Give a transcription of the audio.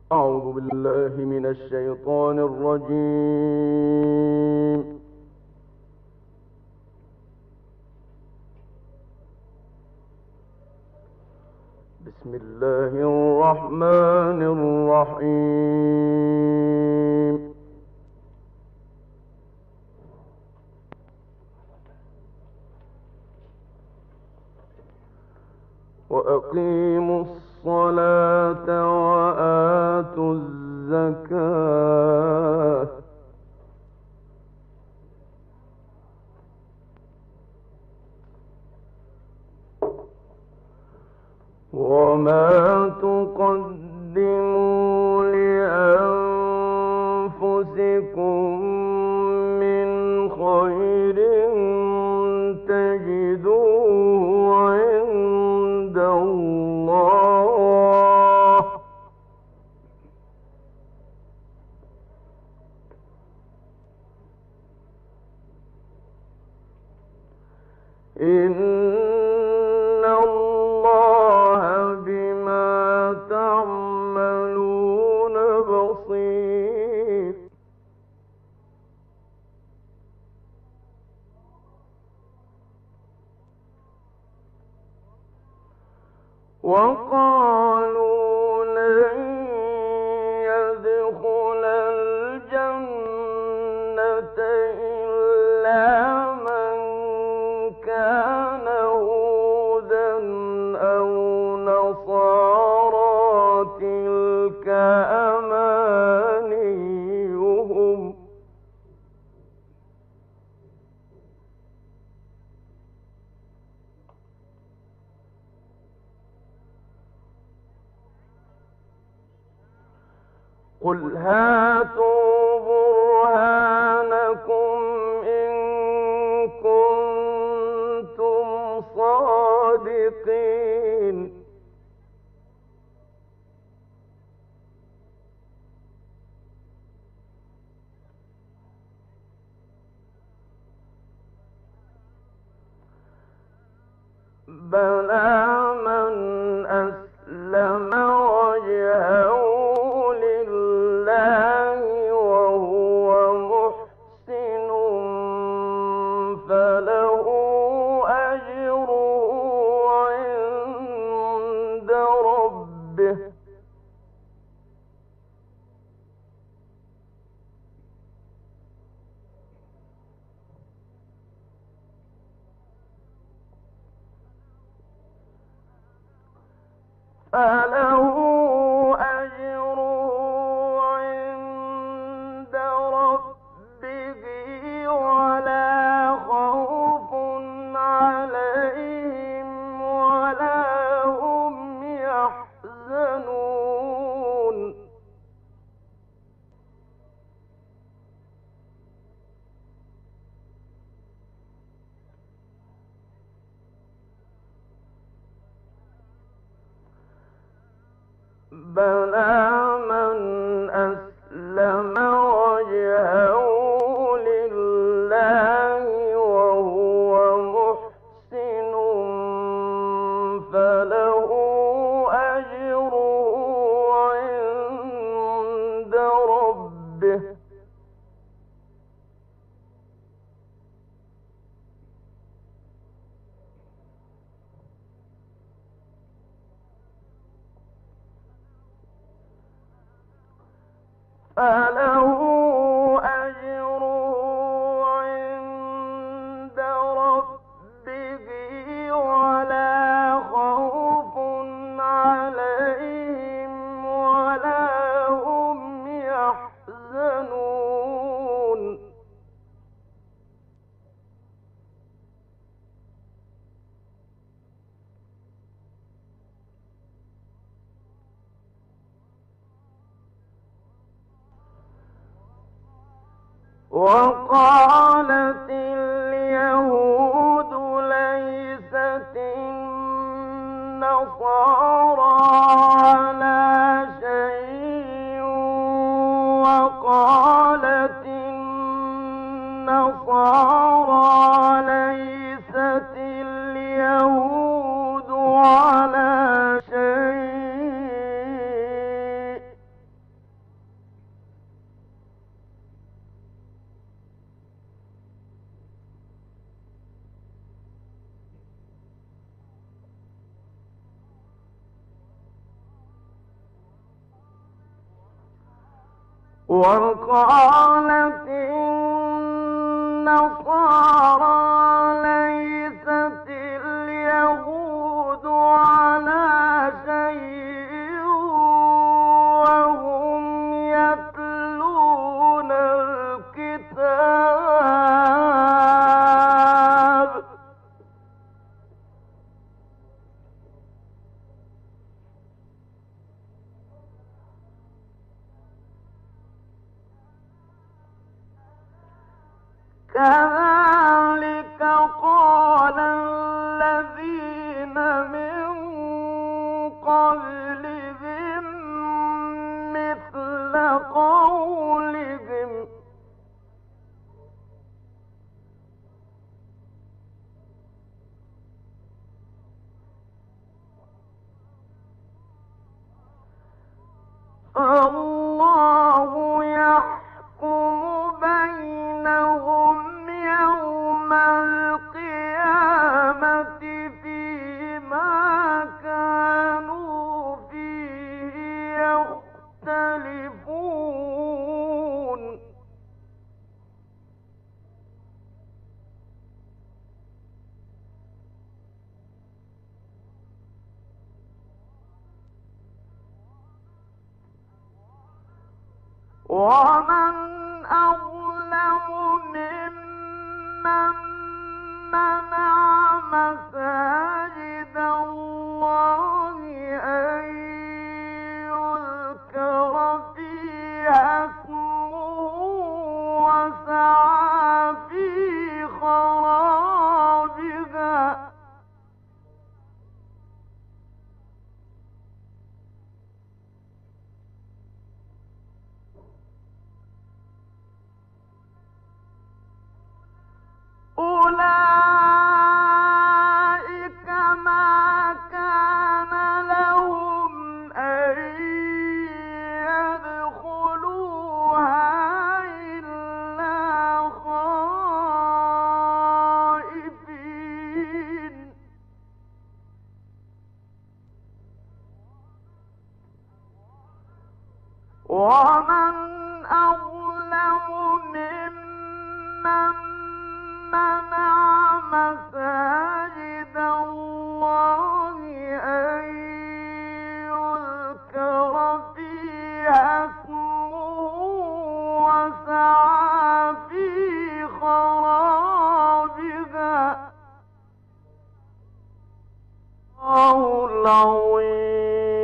أعوذ بالله من الشيطان الرجيم. بسم الله الرحمن الرحيم. وأقيموا الصلاة وآتوا الزكاة وما تقدموا لأنفسكم من خير تجدوه عند الله إن الله بما تعملون بصير. وقالوا لن يدخل الجنة إلا من كان هودا أو نصارى تلك أمانيهم قل هاتوا برهانكم إن كنتم صادقين. بلى من أسلم وجهه لله وهو محسن فله أجره عند ربه فله أجره عند ربه ولا خوف عليهم ولا هم يحزنون. بلى من أسلم وجهه لله وهو محسن فله أجره عند ربه فله أجره عند ربه ولا خوف عليهم ولا هم يحزنون. وقالت اليهود ليست النصارى على شيء وقالت النصارى ليست اليهود على شيء وقالت النصارى ليست اليهود على شيء وهم يتلون الكتاب. كذلك قال الذين من قبلهم مثل قولهم الله يحكم بينهم يوم القيامة فيما كانوا فيه يختلفون. ومن أظلم ممن منع مساجد الله أن يذكر فيها اسمه وسعى في خرابها. أولئك ما كان لهم أن يدخلوها إلا خائفين. ومن أظلم ممن منع مساجد الله أن يذكر فيها اسمه وسعى في خرابها. الله العظيم.